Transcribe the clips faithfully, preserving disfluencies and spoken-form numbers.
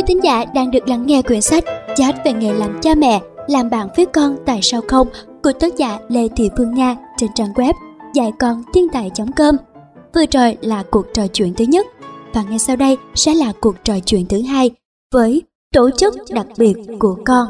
Quý thính giả đang được lắng nghe quyển sách Chat về nghề làm cha mẹ, làm bạn với con tại sao không của tác giả Lê Thị Phương Nga trên trang web dạy con thiên tài chấm com. Vừa rồi là cuộc trò chuyện thứ nhất và ngay sau đây sẽ là cuộc trò chuyện thứ hai với tổ chức đặc biệt của con.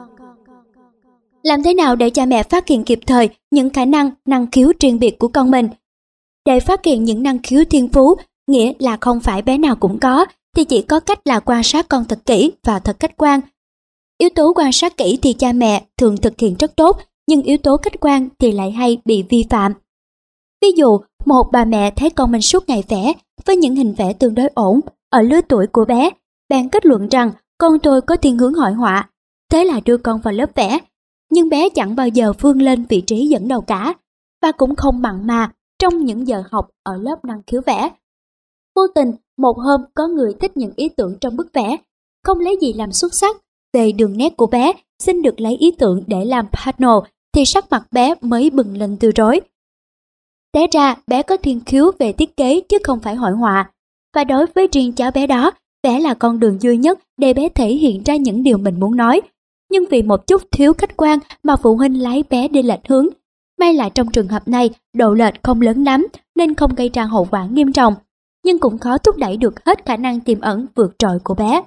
Làm thế nào để cha mẹ phát hiện kịp thời những khả năng, năng khiếu riêng biệt của con mình? Để phát hiện những năng khiếu thiên phú, nghĩa là không phải bé nào cũng có, thì chỉ có cách là quan sát con thật kỹ và thật khách quan. Yếu tố quan sát kỹ thì cha mẹ thường thực hiện rất tốt, nhưng yếu tố khách quan thì lại hay bị vi phạm. Ví dụ, một bà mẹ thấy con mình suốt ngày vẽ với những hình vẽ tương đối ổn ở lứa tuổi của bé, bèn kết luận rằng con tôi có thiên hướng hội họa, thế là đưa con vào lớp vẽ. Nhưng bé chẳng bao giờ vươn lên vị trí dẫn đầu cả, và cũng không mặn mà trong những giờ học ở lớp năng khiếu vẽ. Vô tình, một hôm có người thích những ý tưởng trong bức vẽ, không lấy gì làm xuất sắc về đường nét của bé, xin được lấy ý tưởng để làm panel, thì sắc mặt bé mới bừng lên từ rối. Té ra bé có thiên khiếu về thiết kế chứ không phải hội họa, và đối với riêng cháu bé đó, vẽ là con đường duy nhất để bé thể hiện ra những điều mình muốn nói. Nhưng vì một chút thiếu khách quan mà phụ huynh lái bé đi lệch hướng. May là trong trường hợp này, độ lệch không lớn lắm nên không gây ra hậu quả nghiêm trọng, nhưng cũng khó thúc đẩy được hết khả năng tiềm ẩn vượt trội của bé.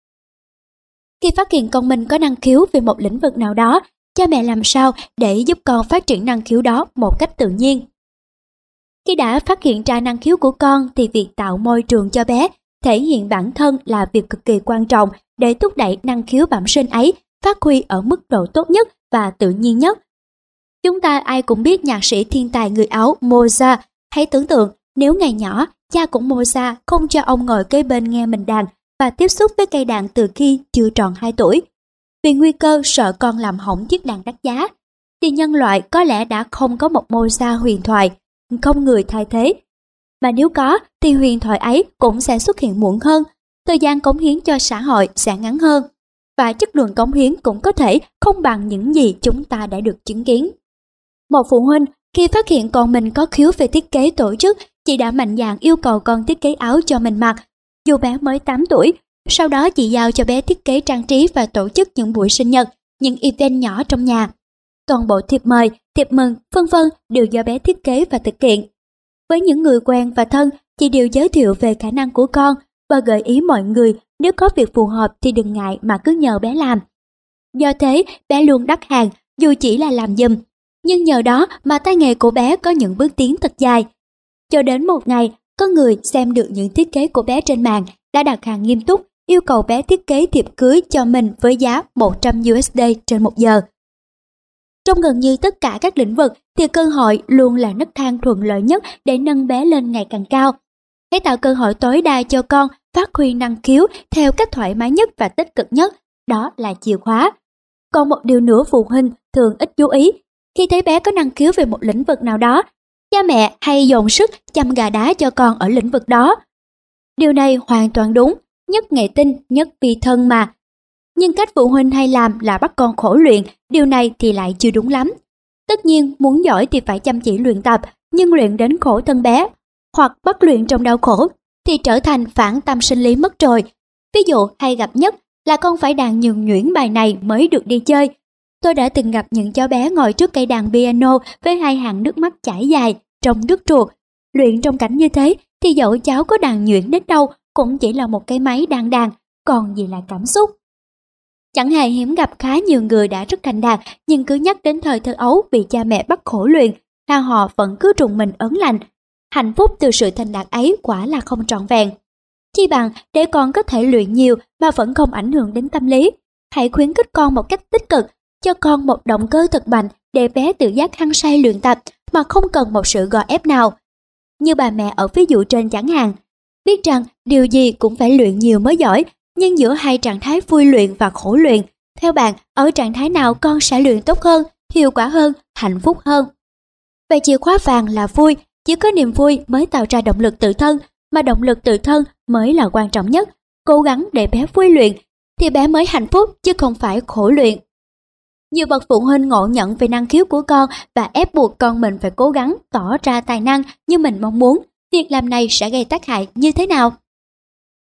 Khi phát hiện con mình có năng khiếu về một lĩnh vực nào đó, cha mẹ làm sao để giúp con phát triển năng khiếu đó một cách tự nhiên? Khi đã phát hiện ra năng khiếu của con thì việc tạo môi trường cho bé thể hiện bản thân là việc cực kỳ quan trọng để thúc đẩy năng khiếu bẩm sinh ấy phát huy ở mức độ tốt nhất và tự nhiên nhất. Chúng ta ai cũng biết nhạc sĩ thiên tài người Áo Mozart. Hãy tưởng tượng nếu ngày nhỏ cha cũng Mozart không cho ông ngồi kế bên nghe mình đàn và tiếp xúc với cây đàn từ khi chưa tròn hai tuổi. Vì nguy cơ sợ con làm hỏng chiếc đàn đắt giá, thì nhân loại có lẽ đã không có một Mozart huyền thoại, không người thay thế. Mà nếu có thì huyền thoại ấy cũng sẽ xuất hiện muộn hơn, thời gian cống hiến cho xã hội sẽ ngắn hơn, và chất lượng cống hiến cũng có thể không bằng những gì chúng ta đã được chứng kiến. Một phụ huynh khi phát hiện con mình có khiếu về thiết kế tổ chức, chị đã mạnh dạn yêu cầu con thiết kế áo cho mình mặc, dù bé mới tám tuổi. Sau đó chị giao cho bé thiết kế trang trí và tổ chức những buổi sinh nhật, những event nhỏ trong nhà. Toàn bộ thiệp mời, thiệp mừng, vân vân đều do bé thiết kế và thực hiện. Với những người quen và thân, chị đều giới thiệu về khả năng của con và gợi ý mọi người nếu có việc phù hợp thì đừng ngại mà cứ nhờ bé làm. Do thế, bé luôn đắt hàng dù chỉ là làm giùm, nhưng nhờ đó mà tay nghề của bé có những bước tiến thật dài. Cho đến một ngày, có người xem được những thiết kế của bé trên mạng đã đặt hàng nghiêm túc, yêu cầu bé thiết kế thiệp cưới cho mình với giá một trăm đô la trên một giờ. Trong gần như tất cả các lĩnh vực thì cơ hội luôn là nấc thang thuận lợi nhất để nâng bé lên ngày càng cao. Hãy tạo cơ hội tối đa cho con phát huy năng khiếu theo cách thoải mái nhất và tích cực nhất, đó là chìa khóa. Còn một điều nữa phụ huynh thường ít chú ý, khi thấy bé có năng khiếu về một lĩnh vực nào đó, cha mẹ hay dồn sức chăm gà đá cho con ở lĩnh vực đó. Điều này hoàn toàn đúng, nhất nghệ tinh, nhất vì thân mà. Nhưng cách phụ huynh hay làm là bắt con khổ luyện, điều này thì lại chưa đúng lắm. Tất nhiên, muốn giỏi thì phải chăm chỉ luyện tập, nhưng luyện đến khổ thân bé, hoặc bắt luyện trong đau khổ, thì trở thành phản tâm sinh lý mất rồi. Ví dụ hay gặp nhất là con phải đàn nhường nhuyễn bài này mới được đi chơi. Tôi đã từng gặp những cháu bé ngồi trước cây đàn piano với hai hàng nước mắt chảy dài, trông đứt ruột. Luyện trong cảnh như thế thì dẫu cháu có đàn nhuyễn đến đâu cũng chỉ là một cái máy đàn đàn, còn gì là cảm xúc. Chẳng hề hiếm gặp khá nhiều người đã rất thành đạt, nhưng cứ nhắc đến thời thơ ấu bị cha mẹ bắt khổ luyện, là họ vẫn cứ trùng mình ớn lạnh. Hạnh phúc từ sự thành đạt ấy quả là không trọn vẹn. Chi bằng để con có thể luyện nhiều mà vẫn không ảnh hưởng đến tâm lý. Hãy khuyến khích con một cách tích cực, cho con một động cơ thật mạnh để bé tự giác hăng say luyện tập mà không cần một sự gò ép nào. Như bà mẹ ở ví dụ trên chẳng hạn, biết rằng điều gì cũng phải luyện nhiều mới giỏi, nhưng giữa hai trạng thái vui luyện và khổ luyện, theo bạn ở trạng thái nào con sẽ luyện tốt hơn, hiệu quả hơn, hạnh phúc hơn? Vậy chìa khóa vàng là vui, chỉ có niềm vui mới tạo ra động lực tự thân, mà động lực tự thân mới là quan trọng nhất. Cố gắng để bé vui luyện thì bé mới hạnh phúc chứ không phải khổ luyện. Nhiều bậc phụ huynh ngộ nhận về năng khiếu của con và ép buộc con mình phải cố gắng tỏ ra tài năng như mình mong muốn. Việc làm này sẽ gây tác hại như thế nào?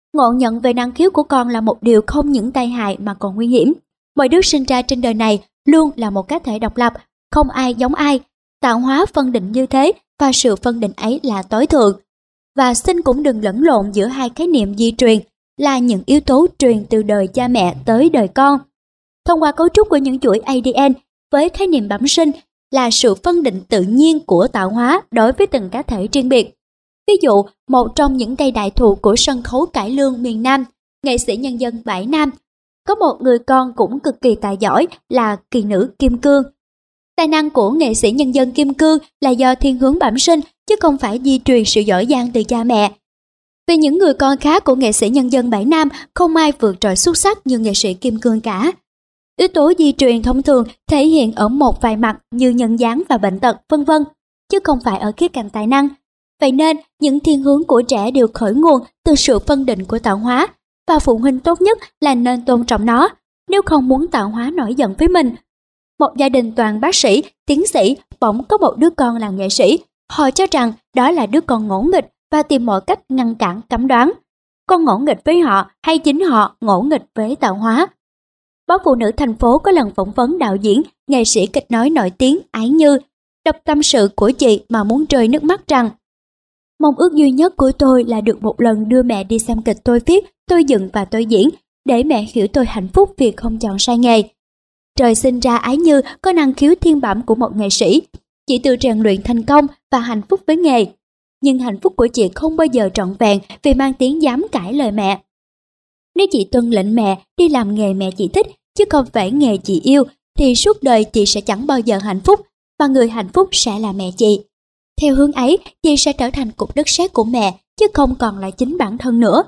Ngộ nhận về năng khiếu của con là một điều không những tai hại mà còn nguy hiểm. Mọi đứa sinh ra trên đời này luôn là một cá thể độc lập, không ai giống ai. Tạo hóa phân định như thế và sự phân định ấy là tối thượng. Và xin cũng đừng lẫn lộn giữa hai khái niệm di truyền là những yếu tố truyền từ đời cha mẹ tới đời con. Thông qua cấu trúc của những chuỗi a đê en với khái niệm bẩm sinh là sự phân định tự nhiên của tạo hóa đối với từng cá thể riêng biệt. Ví dụ, một trong những cây đại thụ của sân khấu cải lương miền Nam, nghệ sĩ nhân dân Bãi Nam, có một người con cũng cực kỳ tài giỏi là kỳ nữ Kim Cương. Tài năng của nghệ sĩ nhân dân Kim Cương là do thiên hướng bẩm sinh chứ không phải di truyền sự giỏi giang từ cha mẹ. Vì những người con khác của nghệ sĩ nhân dân Bãi Nam không ai vượt trội xuất sắc như nghệ sĩ Kim Cương cả. Yếu tố di truyền thông thường thể hiện ở một vài mặt như nhân dáng và bệnh tật, vân vân, chứ không phải ở khía cạnh tài năng. Vậy nên, những thiên hướng của trẻ đều khởi nguồn từ sự phân định của tạo hóa, và phụ huynh tốt nhất là nên tôn trọng nó, nếu không muốn tạo hóa nổi giận với mình. Một gia đình toàn bác sĩ, tiến sĩ, bỗng có một đứa con là nghệ sĩ. Họ cho rằng đó là đứa con ngỗ nghịch và tìm mọi cách ngăn cản cấm đoán. Con ngỗ nghịch với họ hay chính họ ngỗ nghịch với tạo hóa? Báo Phụ Nữ thành phố có lần phỏng vấn đạo diễn, nghệ sĩ kịch nói nổi tiếng Ái Như, đọc tâm sự của chị mà muốn rơi nước mắt rằng: mong ước duy nhất của tôi là được một lần đưa mẹ đi xem kịch tôi viết, tôi dựng và tôi diễn, để mẹ hiểu tôi hạnh phúc vì không chọn sai nghề. Trời sinh ra Ái Như có năng khiếu thiên bẩm của một nghệ sĩ, chị tự rèn luyện thành công và hạnh phúc với nghề. Nhưng hạnh phúc của chị không bao giờ trọn vẹn vì mang tiếng dám cãi lời mẹ. Nếu chị tuân lệnh mẹ đi làm nghề mẹ chị thích, chứ không phải nghề chị yêu, thì suốt đời chị sẽ chẳng bao giờ hạnh phúc, và người hạnh phúc sẽ là mẹ chị. Theo hướng ấy, chị sẽ trở thành cục đất sét của mẹ, chứ không còn là chính bản thân nữa.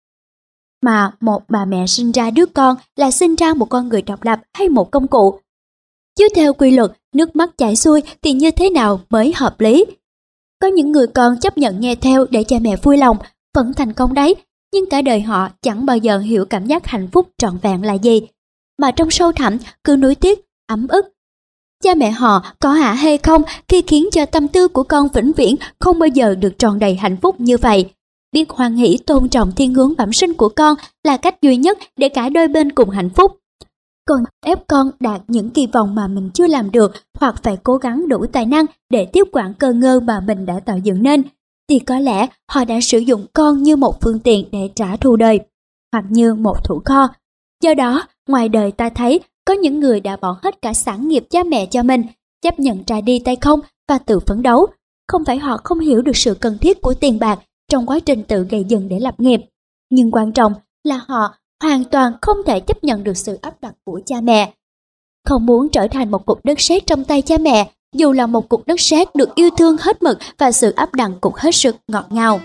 Mà một bà mẹ sinh ra đứa con là sinh ra một con người độc lập hay một công cụ? Chứ theo quy luật, nước mắt chảy xuôi thì như thế nào mới hợp lý? Có những người con chấp nhận nghe theo để cha mẹ vui lòng, vẫn thành công đấy, nhưng cả đời họ chẳng bao giờ hiểu cảm giác hạnh phúc trọn vẹn là gì, mà trong sâu thẳm cứ nuối tiếc, ấm ức. Cha mẹ họ có hả hay không khi khiến cho tâm tư của con vĩnh viễn không bao giờ được tròn đầy hạnh phúc như vậy? Biết hoan hỷ tôn trọng thiên hướng bẩm sinh của con là cách duy nhất để cả đôi bên cùng hạnh phúc. Còn ép con đạt những kỳ vọng mà mình chưa làm được, hoặc phải cố gắng đủ tài năng để tiếp quản cơ ngơ mà mình đã tạo dựng nên, thì có lẽ họ đã sử dụng con như một phương tiện để trả thù đời, hoặc như một thủ kho. Do đó, ngoài đời ta thấy có những người đã bỏ hết cả sản nghiệp cha mẹ cho mình, chấp nhận ra đi tay không và tự phấn đấu. Không phải họ không hiểu được sự cần thiết của tiền bạc trong quá trình tự gây dựng để lập nghiệp, nhưng quan trọng là họ hoàn toàn không thể chấp nhận được sự áp đặt của cha mẹ. Không muốn trở thành một cục đất sét trong tay cha mẹ, dù là một cục đất sét được yêu thương hết mực và sự áp đặt cũng hết sức ngọt ngào.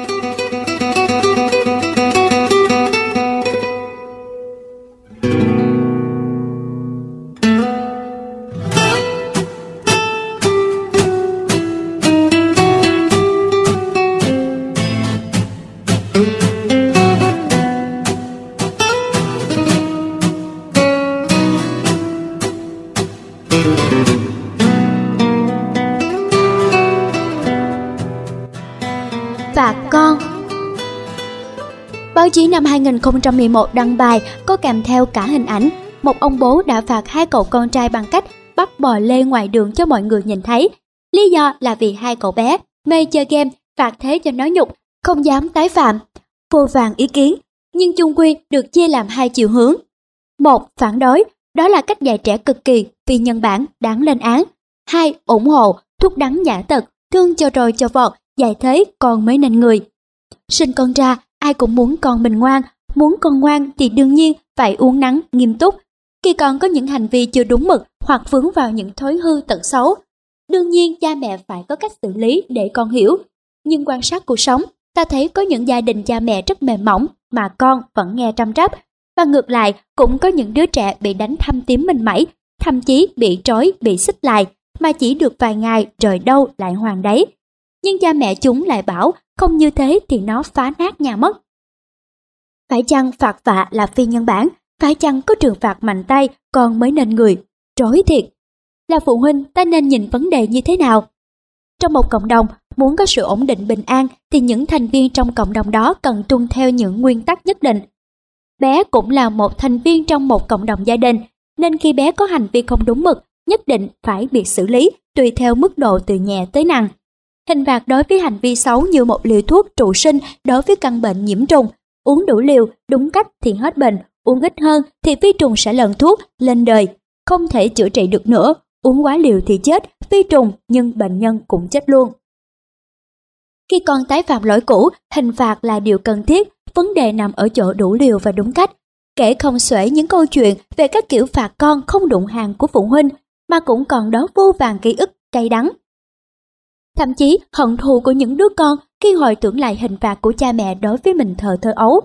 Phạt con. Báo chí năm hai nghìn không trăm mười một đăng bài có kèm theo cả hình ảnh một ông bố đã phạt hai cậu con trai bằng cách bắt bò lê ngoài đường cho mọi người nhìn thấy. Lý do là vì hai cậu bé mê chơi game, phạt thế cho nói nhục, không dám tái phạm. Vô vàn ý kiến, nhưng chung quy được chia làm hai chiều hướng. Một, phản đối, đó là cách dạy trẻ cực kỳ vì nhân bản, đáng lên án. Hai, ủng hộ, thuốc đắng nhã tật, thương cho rồi cho vọt, dạy thế con mới nên người. Sinh con ra, ai cũng muốn con mình ngoan, muốn con ngoan thì đương nhiên phải uốn nắn, nghiêm túc. Khi con có những hành vi chưa đúng mực hoặc vướng vào những thói hư tật xấu, đương nhiên cha mẹ phải có cách xử lý để con hiểu. Nhưng quan sát cuộc sống, ta thấy có những gia đình cha mẹ rất mềm mỏng mà con vẫn nghe trăm trắp. Và ngược lại, cũng có những đứa trẻ bị đánh thâm tím mình mẩy, thậm chí bị trói, bị xích lại, mà chỉ được vài ngày rồi đâu lại hoàn đấy. Nhưng cha mẹ chúng lại bảo không như thế thì nó phá nát nhà mất. Phải chăng phạt vạ là phi nhân bản? Phải chăng có trừng phạt mạnh tay con mới nên người? Trói thiệt! Là phụ huynh ta nên nhìn vấn đề như thế nào? Trong một cộng đồng, muốn có sự ổn định bình an thì những thành viên trong cộng đồng đó cần tuân theo những nguyên tắc nhất định. Bé cũng là một thành viên trong một cộng đồng gia đình, nên khi bé có hành vi không đúng mực, nhất định phải bị xử lý tùy theo mức độ từ nhẹ tới nặng. Hình phạt đối với hành vi xấu như một liều thuốc trụ sinh đối với căn bệnh nhiễm trùng. Uống đủ liều, đúng cách thì hết bệnh, uống ít hơn thì vi trùng sẽ lần thuốc lên đời, không thể chữa trị được nữa. Uống quá liều thì chết, vi trùng nhưng bệnh nhân cũng chết luôn. Khi con tái phạm lỗi cũ, hình phạt là điều cần thiết, vấn đề nằm ở chỗ đủ liều và đúng cách. Kể không xuể những câu chuyện về các kiểu phạt con không đụng hàng của phụ huynh, mà cũng còn đó vô vàn ký ức cay đắng. Thậm chí hận thù của những đứa con khi hồi tưởng lại hình phạt của cha mẹ đối với mình thời thơ ấu.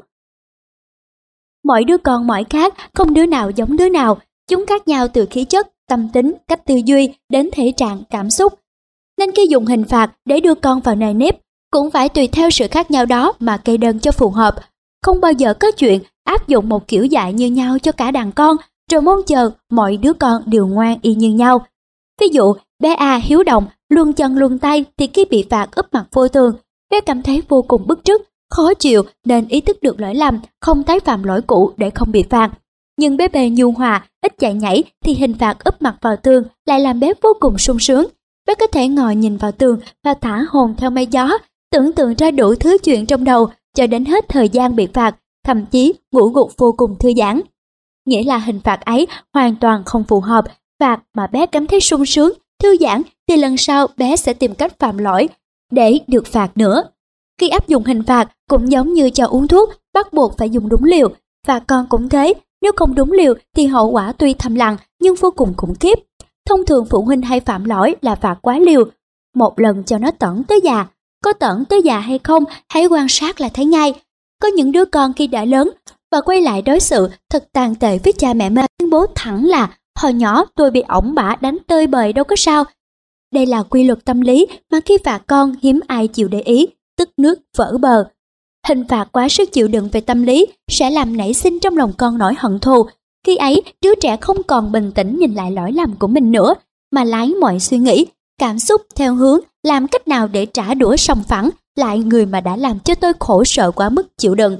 Mỗi đứa con mỗi khác, không đứa nào giống đứa nào, chúng khác nhau từ khí chất, tâm tính, cách tư duy đến thể trạng, cảm xúc. Nên khi dùng hình phạt để đưa con vào nề nếp, cũng phải tùy theo sự khác nhau đó mà kê đơn cho phù hợp. Không bao giờ có chuyện áp dụng một kiểu dạy như nhau cho cả đàn con, rồi mong chờ mọi đứa con đều ngoan y như nhau. Ví dụ, bé A hiếu động, luân chân luân tay thì khi bị phạt úp mặt vô thường, bé cảm thấy vô cùng bức trức, khó chịu nên ý thức được lỗi lầm, không tái phạm lỗi cũ để không bị phạt. Nhưng bé B nhu hòa, ít chạy nhảy thì hình phạt úp mặt vào tường lại làm bé vô cùng sung sướng. Bé có thể ngồi nhìn vào tường và thả hồn theo mây gió, tưởng tượng ra đủ thứ chuyện trong đầu cho đến hết thời gian bị phạt, thậm chí ngủ gục vô cùng thư giãn. Nghĩa là hình phạt ấy hoàn toàn không phù hợp, phạt mà bé cảm thấy sung sướng, thư giãn thì lần sau bé sẽ tìm cách phạm lỗi để được phạt nữa. Khi áp dụng hình phạt cũng giống như cho uống thuốc, bắt buộc phải dùng đúng liều, và con cũng thế, nếu không đúng liều thì hậu quả tuy thầm lặng nhưng vô cùng khủng khiếp. Thông thường phụ huynh hay phạm lỗi là phạt quá liều, một lần cho nó tởn tới già. Có tởn tới già hay không, hãy quan sát là thấy ngay. Có những đứa con khi đã lớn và quay lại đối xử thật tàn tệ với cha mẹ mình, tuyên bố thẳng là hồi nhỏ tôi bị ổng bả đánh tơi bời đâu có sao. Đây là quy luật tâm lý mà khi phạt con hiếm ai chịu để ý, tức nước vỡ bờ. Hình phạt quá sức chịu đựng về tâm lý sẽ làm nảy sinh trong lòng con nỗi hận thù. Khi ấy, đứa trẻ không còn bình tĩnh nhìn lại lỗi lầm của mình nữa, mà lái mọi suy nghĩ, cảm xúc theo hướng làm cách nào để trả đũa sòng phẳng lại người mà đã làm cho tôi khổ sở quá mức chịu đựng.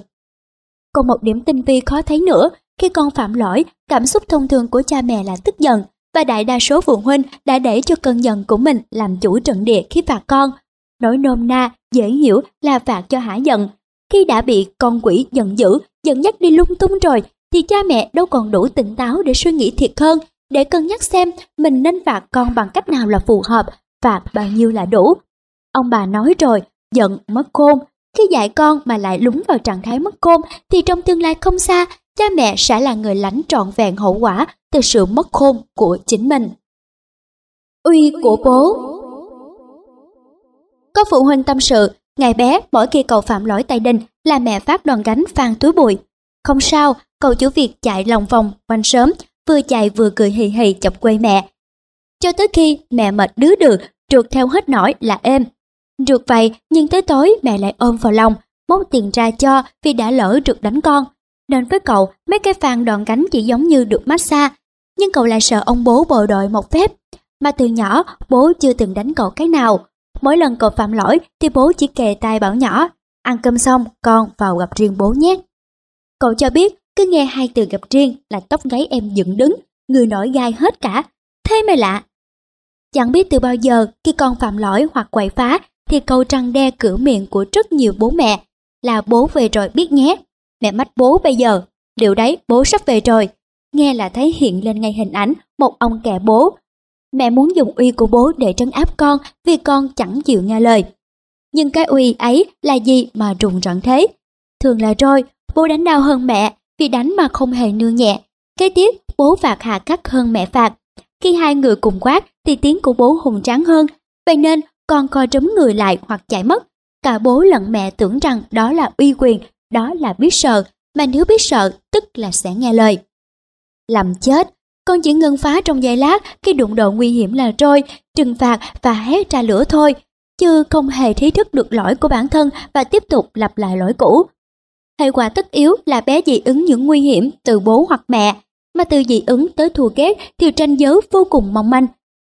Còn một điểm tinh vi khó thấy nữa, khi con phạm lỗi, cảm xúc thông thường của cha mẹ là tức giận, và đại đa số phụ huynh đã để cho cơn giận của mình làm chủ trận địa khi phạt con. Nói nôm na, dễ hiểu là phạt cho hả giận. Khi đã bị con quỷ giận dữ, dẫn dắt đi lung tung rồi, thì cha mẹ đâu còn đủ tỉnh táo để suy nghĩ thiệt hơn, để cân nhắc xem mình nên phạt con bằng cách nào là phù hợp, phạt bao nhiêu là đủ. Ông bà nói rồi, giận mất khôn. Khi dạy con mà lại lún vào trạng thái mất khôn thì trong tương lai không xa, cha mẹ sẽ là người lãnh trọn vẹn hậu quả từ sự mất khôn của chính mình. Uy của bố. Có phụ huynh tâm sự, ngày bé mỗi khi cậu phạm lỗi tay đinh là mẹ phát đòn gánh phang túi bụi. Không sao, cậu chủ việc chạy lòng vòng quanh sớm, vừa chạy vừa cười hì hì chọc quê mẹ. Cho tới khi mẹ mệt đứa được, trượt theo hết nổi là êm. Trượt vậy nhưng tới tối mẹ lại ôm vào lòng, móc tiền ra cho vì đã lỡ trượt đánh con. Nên với cậu, mấy cái phang đòn gánh chỉ giống như được massage, nhưng cậu lại sợ ông bố bồi đội một phép. Mà từ nhỏ, bố chưa từng đánh cậu cái nào. Mỗi lần cậu phạm lỗi thì bố chỉ kề tai bảo nhỏ, ăn cơm xong con vào gặp riêng bố nhé. Cậu cho biết cứ nghe hai từ gặp riêng là tóc gáy em dựng đứng, người nổi gai hết cả. Thế mới lạ. Chẳng biết từ bao giờ khi con phạm lỗi hoặc quậy phá thì câu răn đe cửa miệng của rất nhiều bố mẹ là bố về rồi biết nhé. Mẹ mách bố bây giờ, liệu đấy bố sắp về rồi. Nghe là thấy hiện lên ngay hình ảnh một ông kẹ bố. Mẹ muốn dùng uy của bố để trấn áp con vì con chẳng chịu nghe lời. Nhưng cái uy ấy là gì mà rùng rợn thế? Thường là rồi, bố đánh đau hơn mẹ vì đánh mà không hề nương nhẹ. Kế tiếp, bố phạt hà khắc hơn mẹ phạt. Khi hai người cùng quát thì tiếng của bố hùng tráng hơn. Vậy nên con co trúm người lại hoặc chạy mất. Cả bố lẫn mẹ tưởng rằng đó là uy quyền, đó là biết sợ. Mà nếu biết sợ tức là sẽ nghe lời. Làm chết, con chỉ ngưng phá trong giây lát khi đụng độ nguy hiểm là trôi, trừng phạt và hét ra lửa thôi, chứ không hề ý thức được lỗi của bản thân và tiếp tục lặp lại lỗi cũ. Hệ quả tất yếu là bé dị ứng những nguy hiểm từ bố hoặc mẹ, mà từ dị ứng tới thù ghét thì ranh giới vô cùng mong manh.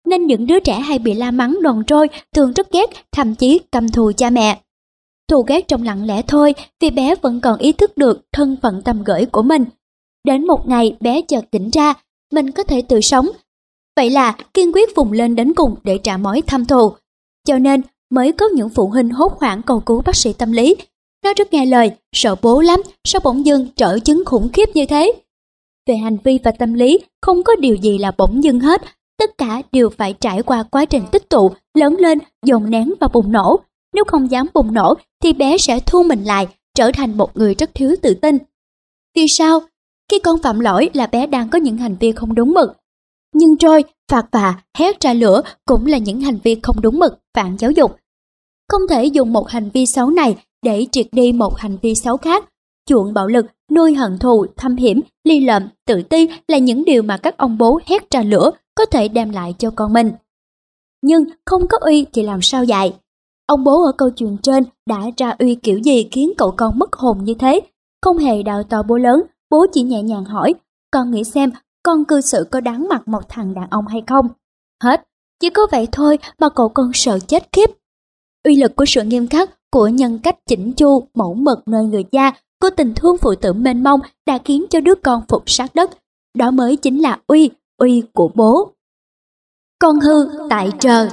nên những đứa trẻ hay bị la mắng đòn trôi thường rất ghét, thậm chí căm thù cha mẹ. Thù ghét trong lặng lẽ thôi, vì bé vẫn còn ý thức được thân phận tầm gửi của mình. Đến một ngày bé chợt tỉnh ra, mình có thể tự sống. Vậy là kiên quyết vùng lên đến cùng để trả mối thâm thù. Cho nên mới có những phụ huynh hốt hoảng cầu cứu bác sĩ tâm lý. Nó rất nghe lời, sợ bố lắm, sao bỗng dưng trở chứng khủng khiếp như thế. Về hành vi và tâm lý, không có điều gì là bỗng dưng hết. Tất cả đều phải trải qua quá trình tích tụ, lớn lên, dồn nén và bùng nổ. Nếu không dám bùng nổ thì bé sẽ thu mình lại, trở thành một người rất thiếu tự tin. Vì sao? Khi con phạm lỗi là bé đang có những hành vi không đúng mực. Nhưng trôi, phạt vạ, hét ra lửa cũng là những hành vi không đúng mực, phản giáo dục. Không thể dùng một hành vi xấu này để triệt đi một hành vi xấu khác. Chuộng bạo lực, nuôi hận thù, thâm hiểm, ly lợm, tự ti là những điều mà các ông bố hét ra lửa có thể đem lại cho con mình. Nhưng không có uy thì làm sao dạy? Ông bố ở câu chuyện trên đã ra uy kiểu gì khiến cậu con mất hồn như thế? Không hề đào to bố lớn, bố chỉ nhẹ nhàng hỏi, con nghĩ xem con cư xử có đáng mặt một thằng đàn ông hay không? Hết, chỉ có vậy thôi mà cậu con sợ chết khiếp. Uy lực của sự nghiêm khắc, của nhân cách chỉnh chu, mẫu mực nơi người cha, của tình thương phụ tử mênh mông đã khiến cho đứa con phục sát đất. Đó mới chính là uy, uy của bố. Con hư tại trời.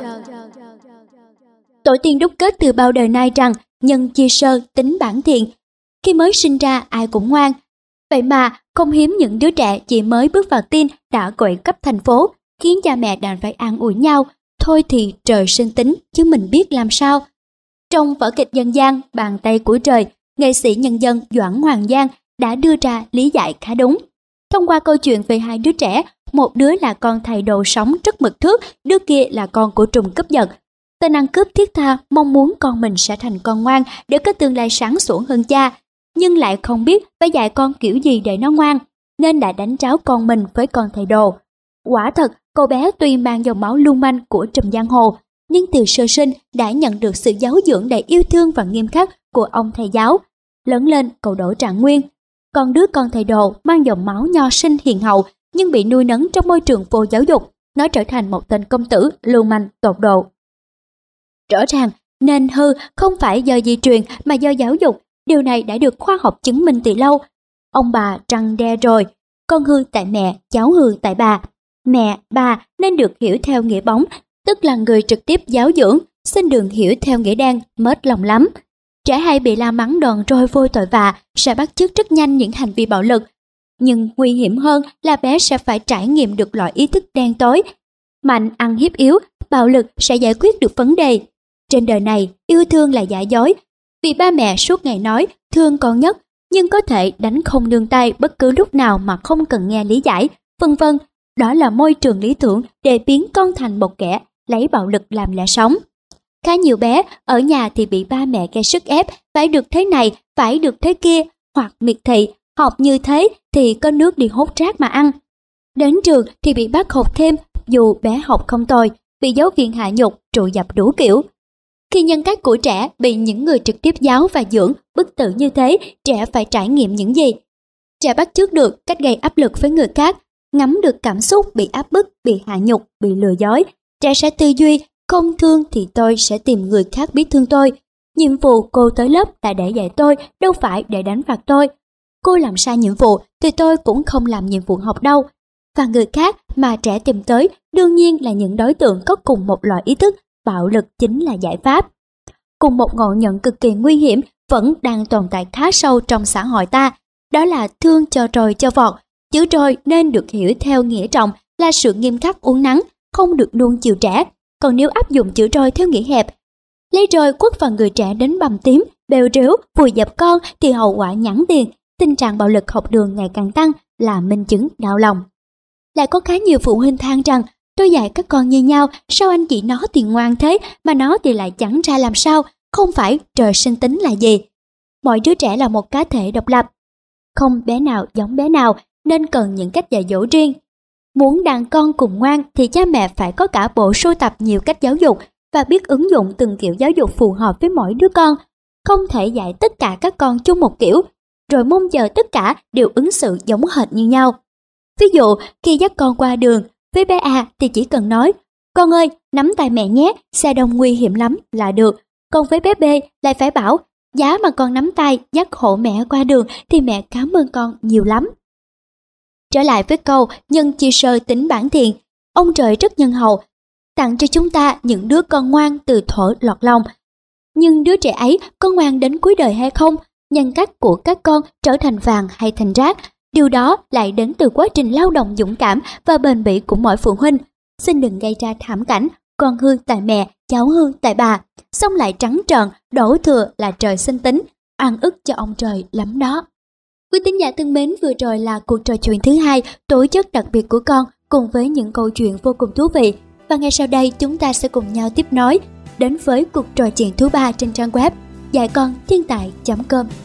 Tổ tiên đúc kết từ bao đời nay rằng nhân chia sơ tính bản thiện. Khi mới sinh ra ai cũng ngoan. Vậy mà không hiếm những đứa trẻ chỉ mới bước vào tin đã gọi cấp thành phố, khiến cha mẹ đành phải an ủi nhau. Thôi thì trời sinh tính chứ mình biết làm sao. Trong vở kịch dân gian Bàn tay của trời, nghệ sĩ nhân dân Doãn Hoàng Giang đã đưa ra lý giải khá đúng. Thông qua câu chuyện về hai đứa trẻ, một đứa là con thầy đồ sống rất mực thước, đứa kia là con của trùm cướp giật. Tên ăn cướp thiết tha mong muốn con mình sẽ thành con ngoan để có tương lai sáng sủa hơn cha, nhưng lại không biết phải dạy con kiểu gì để nó ngoan, nên đã đánh tráo con mình với con thầy đồ. Quả thật, cậu bé tuy mang dòng máu lưu manh của trùm giang hồ, nhưng từ sơ sinh đã nhận được sự giáo dưỡng đầy yêu thương và nghiêm khắc của ông thầy giáo. Lớn lên cậu Đỗ Trạng Nguyên. Còn đứa con thầy đồ mang dòng máu nho sinh hiền hậu nhưng bị nuôi nấng trong môi trường vô giáo dục, nó trở thành một tên công tử lưu manh tột độ. Rõ ràng, nên hư không phải do di truyền mà do giáo dục. Điều này đã được khoa học chứng minh từ lâu. Ông bà răn đe rồi, con hư tại mẹ, cháu hư tại bà. Mẹ, bà nên được hiểu theo nghĩa bóng, tức là người trực tiếp giáo dưỡng, xin đừng hiểu theo nghĩa đen, mết lòng lắm. Trẻ hay bị la mắng đòn roi vô tội vạ sẽ bắt chước rất nhanh những hành vi bạo lực. Nhưng nguy hiểm hơn là bé sẽ phải trải nghiệm được loại ý thức đen tối. Mạnh ăn hiếp yếu, bạo lực sẽ giải quyết được vấn đề. Trên đời này, yêu thương là giả dối. Vì ba mẹ suốt ngày nói thương con nhất, nhưng có thể đánh không nương tay bất cứ lúc nào mà không cần nghe lý giải, vân vân. Đó là môi trường lý tưởng để biến con thành một kẻ lấy bạo lực làm lẽ sống. Khá nhiều bé ở nhà thì bị ba mẹ gây sức ép, phải được thế này, phải được thế kia, hoặc miệt thị, học như thế thì có nước đi hốt rác mà ăn. Đến trường thì bị bắt học thêm, dù bé học không tồi, bị giáo viên hạ nhục, trụ dập đủ kiểu. Khi nhân cách của trẻ bị những người trực tiếp giáo và dưỡng bức tử như thế, trẻ phải trải nghiệm những gì? Trẻ bắt chước được cách gây áp lực với người khác, ngắm được cảm xúc bị áp bức, bị hạ nhục, bị lừa dối. Trẻ sẽ tư duy, không thương thì tôi sẽ tìm người khác biết thương tôi. Nhiệm vụ cô tới lớp là để dạy tôi, đâu phải để đánh phạt tôi. Cô làm sai nhiệm vụ thì tôi cũng không làm nhiệm vụ học đâu. Và người khác mà trẻ tìm tới đương nhiên là những đối tượng có cùng một loại ý thức, bạo lực chính là giải pháp. Cùng một ngộ nhận cực kỳ nguy hiểm vẫn đang tồn tại khá sâu trong xã hội ta, đó là thương cho trồi cho vọt. Chữ trồi nên được hiểu theo nghĩa trọng là sự nghiêm khắc uốn nắn, không được nuông chiều trẻ. Còn nếu áp dụng chữ trồi theo nghĩa hẹp, lấy roi quất vào người trẻ đến bầm tím, bêu rếu, vùi dập con thì hậu quả nhẵn tiền. Tình trạng bạo lực học đường ngày càng tăng là minh chứng đau lòng. Lại có khá nhiều phụ huynh than rằng tôi dạy các con như nhau, sao anh chị nó thì ngoan thế mà nó thì lại chẳng ra làm sao, không phải trời sinh tính là gì. Mọi đứa trẻ là một cá thể độc lập, không bé nào giống bé nào nên cần những cách dạy dỗ riêng. Muốn đàn con cùng ngoan thì cha mẹ phải có cả bộ sưu tập nhiều cách giáo dục và biết ứng dụng từng kiểu giáo dục phù hợp với mỗi đứa con. Không thể dạy tất cả các con chung một kiểu, rồi mong chờ tất cả đều ứng xử giống hệt như nhau. Ví dụ, khi dắt con qua đường, với bé A thì chỉ cần nói, Con ơi, nắm tay mẹ nhé, xe đông nguy hiểm lắm là được. Còn với bé B lại phải bảo, giá mà con nắm tay dắt hộ mẹ qua đường thì mẹ cảm ơn con nhiều lắm. Trở lại với câu nhân chia sơ tính bản thiện, ông trời rất nhân hậu, tặng cho chúng ta những đứa con ngoan từ thuở lọt lòng. Nhưng đứa trẻ ấy có ngoan đến cuối đời hay không, nhân cách của các con trở thành vàng hay thành rác, điều đó lại đến từ quá trình lao động dũng cảm và bền bỉ của mỗi phụ huynh. Xin đừng gây ra thảm cảnh con hư tại mẹ, cháu hư tại bà, xong lại trắng trợn đổ thừa là trời sinh tính, oan ức cho ông trời lắm đó. Quý tín giả thân mến, vừa rồi là cuộc trò chuyện thứ hai tố chất đặc biệt của con cùng với những câu chuyện vô cùng thú vị. Và ngay sau đây chúng ta sẽ cùng nhau tiếp nối đến với cuộc trò chuyện thứ ba trên trang web dạy con thiên tài chấm com.